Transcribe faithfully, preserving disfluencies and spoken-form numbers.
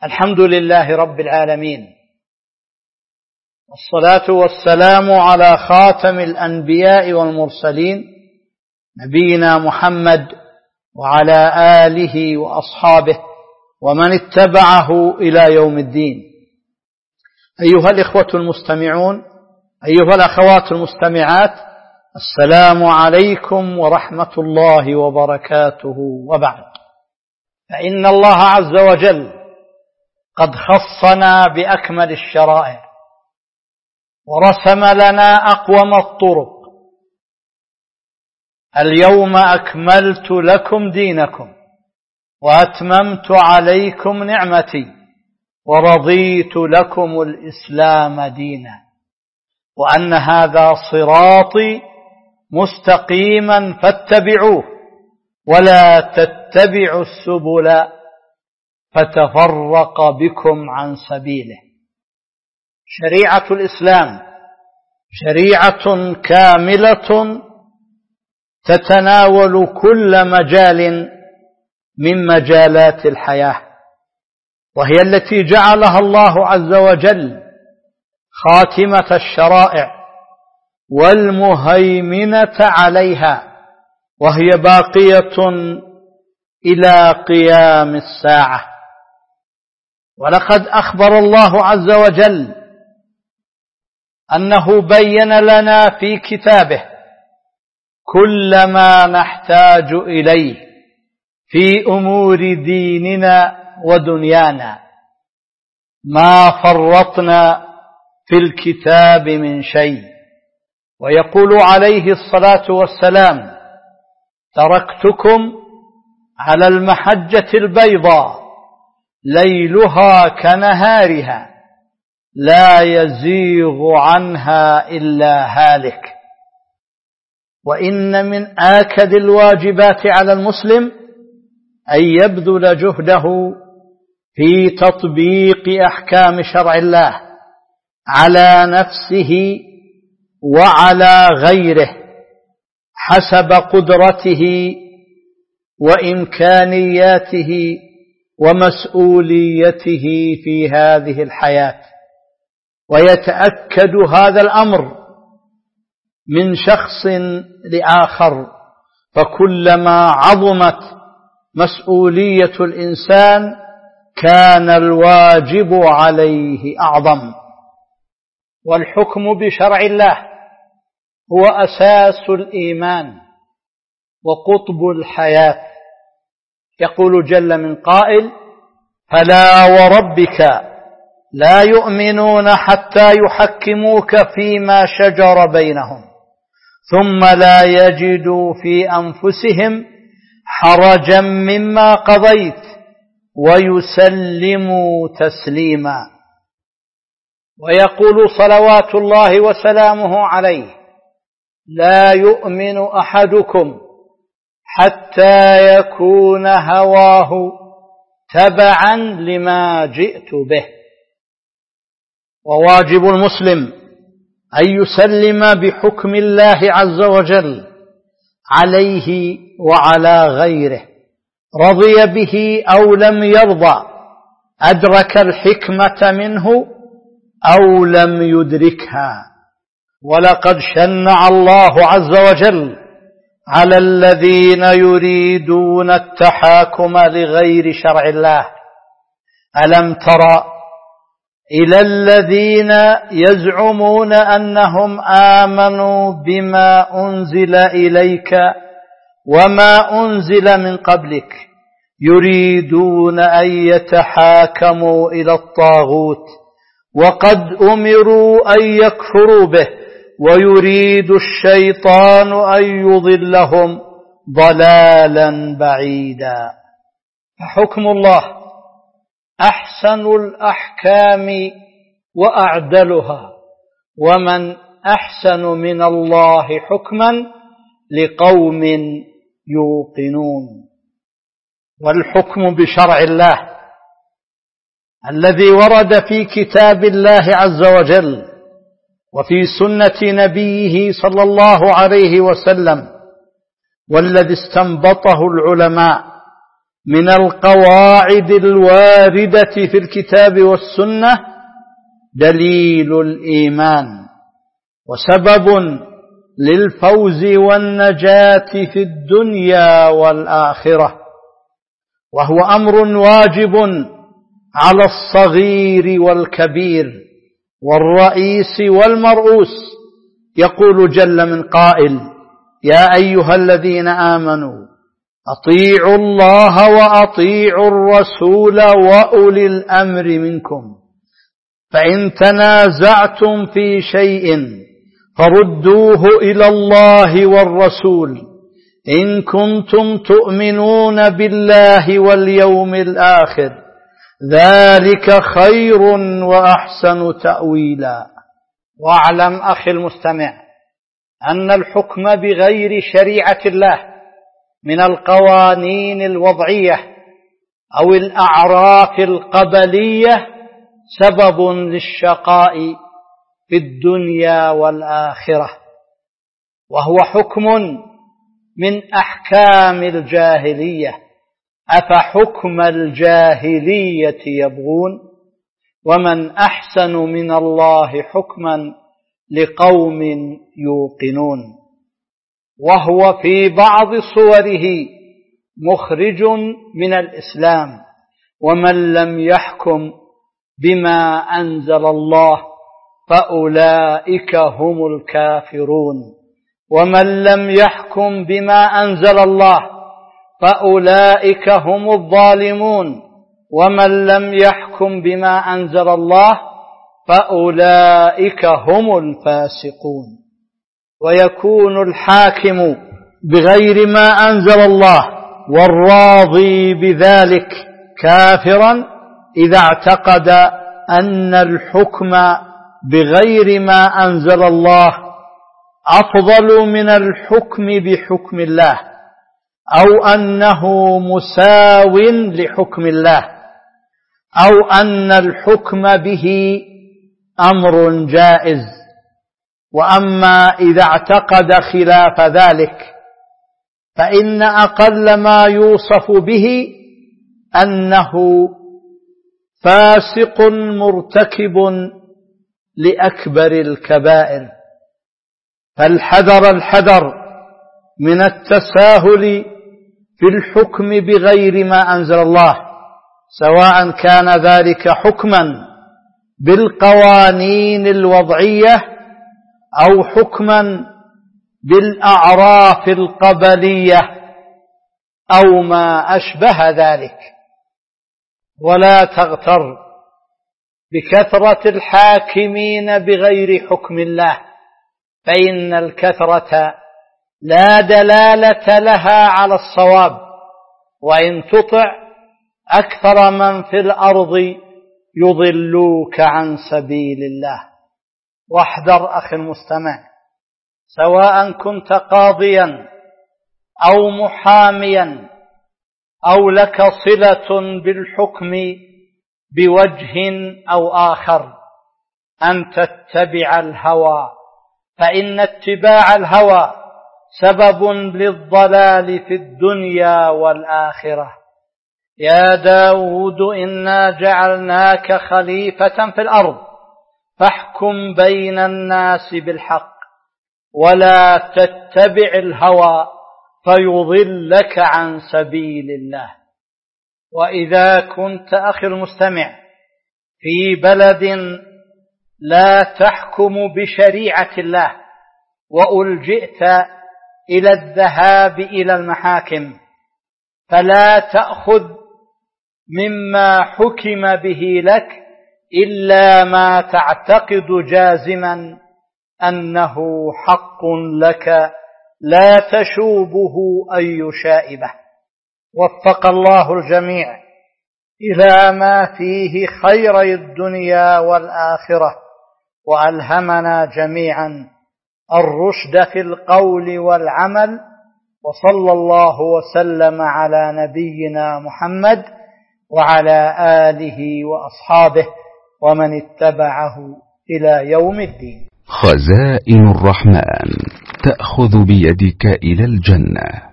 الحمد لله رب العالمين، والصلاة والسلام على خاتم الأنبياء والمرسلين نبينا محمد وعلى آله وأصحابه ومن اتبعه إلى يوم الدين. أيها الإخوة المستمعون، أيها الأخوات المستمعات، السلام عليكم ورحمة الله وبركاته. وبعد، فإن الله عز وجل قد خصنا بأكمل الشرائع ورسم لنا أقوم الطرق. اليوم أكملت لكم دينكم وأتممت عليكم نعمتي ورضيت لكم الإسلام دينا، وأن هذا صراطي مستقيما فاتبعوه ولا تتبعوا السبل فتفرق بكم عن سبيله. شريعة الإسلام شريعة كاملة تتناول كل مجال من مجالات الحياة، وهي التي جعلها الله عز وجل خاتمة الشرائع والمهيمنة عليها، وهي باقية إلى قيام الساعة. ولقد أخبر الله عز وجل أنه بين لنا في كتابه كل ما نحتاج إليه في أمور ديننا ودنيانا، ما فرطنا في الكتاب من شيء. ويقول عليه الصلاة والسلام: تركتكم على المحجة البيضاء ليلها كنهارها لا يزيغ عنها إلا هالك. وإن من آكد الواجبات على المسلم أن يبذل جهده في تطبيق أحكام شرع الله على نفسه وعلى غيره حسب قدرته وإمكانياته ومسؤوليته في هذه الحياة. ويتأكد هذا الأمر من شخص لآخر، فكلما عظمت مسؤولية الإنسان كان الواجب عليه أعظم. والحكم بشرع الله هو أساس الإيمان وقطب الحياة. يقول جل من قائل: فلا وربك لا يؤمنون حتى يحكموك فيما شجر بينهم ثم لا يجدوا في أنفسهم حرجا مما قضيت ويسلموا تسليما. ويقول صلوات الله وسلامه عليه: لا يؤمن أحدكم حتى يكون هواه تبعا لما جئت به. وواجب المسلم أن يسلم بحكم الله عز وجل عليه وعلى غيره، رضي به أو لم يرضى، أدرك الحكمة منه أو لم يدركها. ولقد شنع الله عز وجل على الذين يريدون التحاكم لغير شرع الله: ألم تر إلى الذين يزعمون أنهم آمنوا بما أنزل إليك وما أنزل من قبلك يريدون أن يتحاكموا إلى الطاغوت وقد أمروا أن يكفروا به ويريد الشيطان أن يضلهم ضلالا بعيدا. فحكم الله أحسن الأحكام وأعدلها، ومن أحسن من الله حكما لقوم يوقنون. والحكم بشرع الله الذي ورد في كتاب الله عز وجل وفي سنة نبيه صلى الله عليه وسلم والذي استنبطه العلماء من القواعد الواردة في الكتاب والسنة دليل الإيمان وسبب للفوز والنجاة في الدنيا والآخرة، وهو أمر واجب على الصغير والكبير والرئيس والمرؤوس. يقول جل من قائل: يا أيها الذين آمنوا أطيعوا الله وأطيعوا الرسول وأولي الأمر منكم، فإن تنازعتم في شيء فردوه إلى الله والرسول إن كنتم تؤمنون بالله واليوم الآخر، ذلك خير وأحسن تأويلا. واعلم أخي المستمع أن الحكم بغير شريعة الله من القوانين الوضعية أو الأعراف القبلية سبب للشقاء في الدنيا والآخرة، وهو حكم من أحكام الجاهلية. أفحكم الجاهلية يبغون ومن أحسن من الله حكما لقوم يوقنون. وهو في بعض صوره مخرج من الإسلام، ومن لم يحكم بما أنزل الله فأولئك هم الكافرون، ومن لم يحكم بما أنزل الله فأولئك هم الظالمون، ومن لم يحكم بما أنزل الله فأولئك هم الفاسقون. ويكون الحاكم بغير ما أنزل الله والراضي بذلك كافرا إذا اعتقد أن الحكم بغير ما أنزل الله أفضل من الحكم بحكم الله، أو أنه مساو لحكم الله، أو أن الحكم به أمر جائز. وأما إذا اعتقد خلاف ذلك فإن أقل ما يوصف به أنه فاسق مرتكب لأكبر الكبائر. فالحذر الحذر من التساهل في الحكم بغير ما أنزل الله، سواء كان ذلك حكما بالقوانين الوضعية أو حكما بالأعراف القبلية أو ما أشبه ذلك. ولا تغتر بكثرة الحاكمين بغير حكم الله، فإن الكثرة لا دلالة لها على الصواب، وإن تطع أكثر من في الأرض يضلوك عن سبيل الله. واحذر أخي المستمع، سواء كنت قاضيا أو محاميا أو لك صلة بالحكم بوجه أو آخر، أن تتبع الهوى، فإن اتباع الهوى سبب للضلال في الدنيا والآخرة. يا داود إنا جعلناك خليفة في الأرض فاحكم بين الناس بالحق ولا تتبع الهوى فيضلك عن سبيل الله. وإذا كنت أخي المستمع في بلد لا تحكم بشريعة الله وألجئت إلى الذهاب إلى المحاكم، فلا تأخذ مما حكم به لك إلا ما تعتقد جازما أنه حق لك لا تشوبه أي شائبة. وفق الله الجميع إلى ما فيه خيري الدنيا والآخرة، وألهمنا جميعا الرشد في القول والعمل، وصلى الله وسلم على نبينا محمد وعلى آله وأصحابه ومن اتبعه إلى يوم الدين. خزائن الرحمن تأخذ بيدك إلى الجنة.